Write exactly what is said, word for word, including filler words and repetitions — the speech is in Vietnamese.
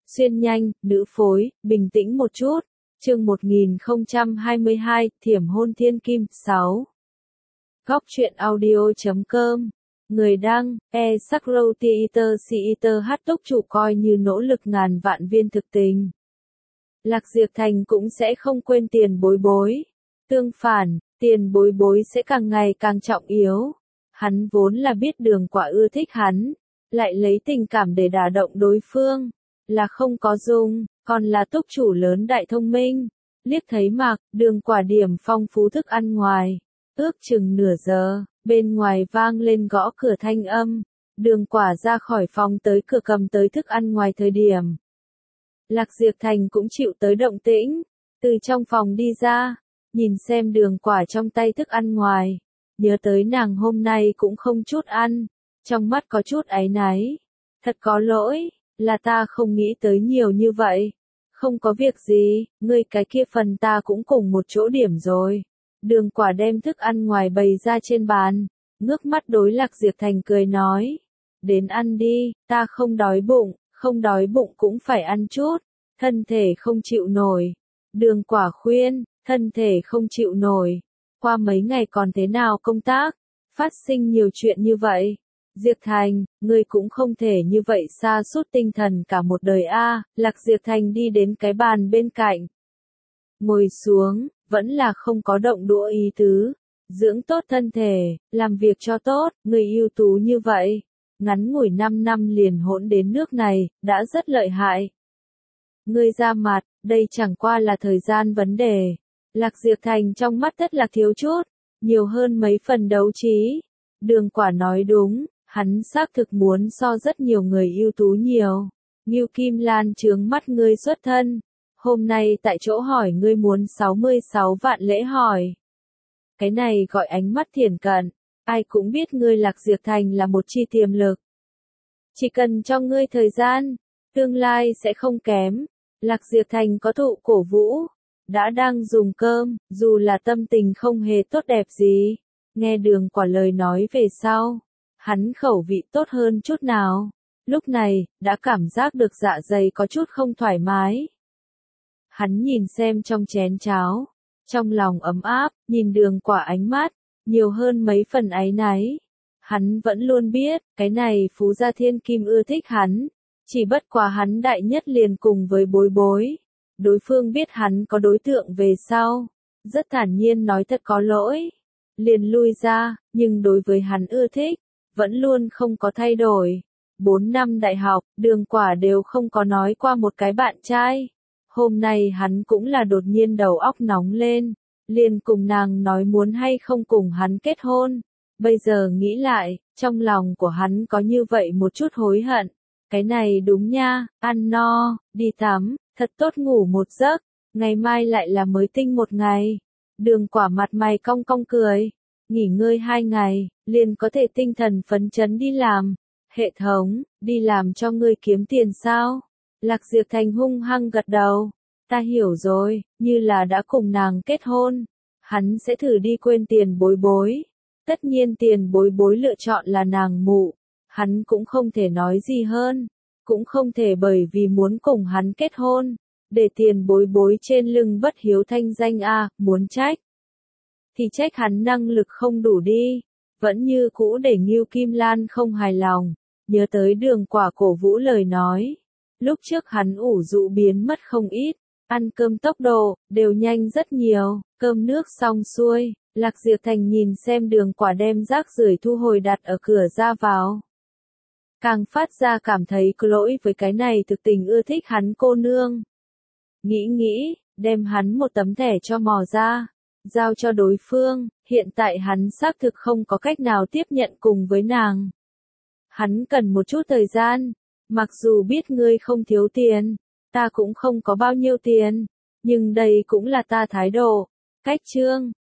Xuyên nhanh, nữ phối, bình tĩnh một chút. Chương một nghìn không trăm hai mươi hai, Thiểm hôn thiên kim, sáu. Góc truyện audio chấm com. Người đăng, e Sakro Theater Theater hát túc chủ coi như nỗ lực ngàn vạn viên thực tình. Lạc Diệp Thành cũng sẽ không quên tiền bối bối. Tương phản, tiền bối bối sẽ càng ngày càng trọng yếu. Hắn vốn là biết Đường Quả ưa thích hắn, lại lấy tình cảm để đả động đối phương. Là không có dung, còn là túc chủ lớn đại thông minh. Liếc thấy Mạc, Đường Quả điểm phong phú thức ăn ngoài. Ước chừng nửa giờ, bên ngoài vang lên gõ cửa thanh âm. Đường Quả ra khỏi phòng tới cửa cầm tới thức ăn ngoài thời điểm. Lạc Diệp Thành cũng chịu tới động tĩnh. Từ trong phòng đi ra, nhìn xem Đường Quả trong tay thức ăn ngoài. Nhớ tới nàng hôm nay cũng không chút ăn. Trong mắt có chút áy náy. Thật có lỗi, là ta không nghĩ tới nhiều như vậy. Không có việc gì, ngươi cái kia phần ta cũng cùng một chỗ điểm rồi. Đường Quả đem thức ăn ngoài bày ra trên bàn, ngước mắt đối Lạc Diệp Thành cười nói. Đến ăn đi, ta không đói bụng, không đói bụng cũng phải ăn chút, thân thể không chịu nổi. Đường Quả khuyên, thân thể không chịu nổi. Qua mấy ngày còn thế nào công tác, phát sinh nhiều chuyện như vậy. Diệp Thành, ngươi cũng không thể như vậy sa sút tinh thần cả một đời a. Lạc Diệp Thành đi đến cái bàn bên cạnh. Ngồi xuống, vẫn là không có động đũa ý tứ. Dưỡng tốt thân thể, làm việc cho tốt, người ưu tú như vậy. Ngắn ngủi năm năm liền hỗn đến nước này, đã rất lợi hại. Ngươi ra mặt, đây chẳng qua là thời gian vấn đề. Lạc Diệp Thành trong mắt rất là thiếu chút, nhiều hơn mấy phần đấu trí. Đường Quả nói đúng. Hắn xác thực muốn so rất nhiều người ưu tú nhiều. Ngưu Kim Lan trướng mắt ngươi xuất thân. Hôm nay tại chỗ hỏi ngươi muốn sáu mươi sáu vạn lễ hỏi. Cái này gọi ánh mắt thiển cận. Ai cũng biết ngươi Lạc Diệp Thành là một chi tiềm lực. Chỉ cần cho ngươi thời gian, tương lai sẽ không kém. Lạc Diệp Thành có thụ cổ vũ. Đã đang dùng cơm, dù là tâm tình không hề tốt đẹp gì. Nghe Đường Quả lời nói về sau. Hắn khẩu vị tốt hơn chút nào. Lúc này, đã cảm giác được dạ dày có chút không thoải mái. Hắn nhìn xem trong chén cháo. Trong lòng ấm áp, nhìn Đường Quả ánh mắt. Nhiều hơn mấy phần áy náy. Hắn vẫn luôn biết, cái này Phú Gia Thiên Kim ưa thích hắn. Chỉ bất quá hắn đại nhất liền cùng với bối bối. Đối phương biết hắn có đối tượng về sau. Rất thản nhiên nói thật có lỗi. Liền lui ra, nhưng đối với hắn ưa thích. Vẫn luôn không có thay đổi. Bốn năm đại học, Đường Quả đều không có nói qua một cái bạn trai. Hôm nay hắn cũng là đột nhiên đầu óc nóng lên. Liền cùng nàng nói muốn hay không cùng hắn kết hôn. Bây giờ nghĩ lại, trong lòng của hắn có như vậy một chút hối hận. Cái này đúng nha, ăn no, đi tắm, thật tốt ngủ một giấc. Ngày mai lại là mới tinh một ngày. Đường Quả mặt mày cong cong cười. Nghỉ ngơi hai ngày, liền có thể tinh thần phấn chấn đi làm. Hệ thống, đi làm cho ngươi kiếm tiền sao? Lạc Diệp Thành hung hăng gật đầu. Ta hiểu rồi, như là đã cùng nàng kết hôn. Hắn sẽ thử đi quên tiền bối bối. Tất nhiên tiền bối bối lựa chọn là nàng mụ. Hắn cũng không thể nói gì hơn. Cũng không thể bởi vì muốn cùng hắn kết hôn. Để tiền bối bối trên lưng bất hiếu thanh danh a, muốn trách. Thì trách hắn năng lực không đủ đi. Vẫn như cũ để Ngưu Kim Lan không hài lòng. Nhớ tới Đường Quả cổ vũ lời nói. Lúc trước hắn ủ rũ biến mất không ít. Ăn cơm tốc độ, đều nhanh rất nhiều. Cơm nước xong xuôi. Lạc Diệp Thành nhìn xem Đường Quả đem rác rưởi thu hồi đặt ở cửa ra vào. Càng phát ra cảm thấy có lỗi với cái này thực tình ưa thích hắn cô nương. Nghĩ nghĩ, đem hắn một tấm thẻ cho mò ra. Giao cho đối phương, hiện tại hắn xác thực không có cách nào tiếp nhận cùng với nàng. Hắn cần một chút thời gian, mặc dù biết ngươi không thiếu tiền, ta cũng không có bao nhiêu tiền, nhưng đây cũng là ta thái độ. Cách chương,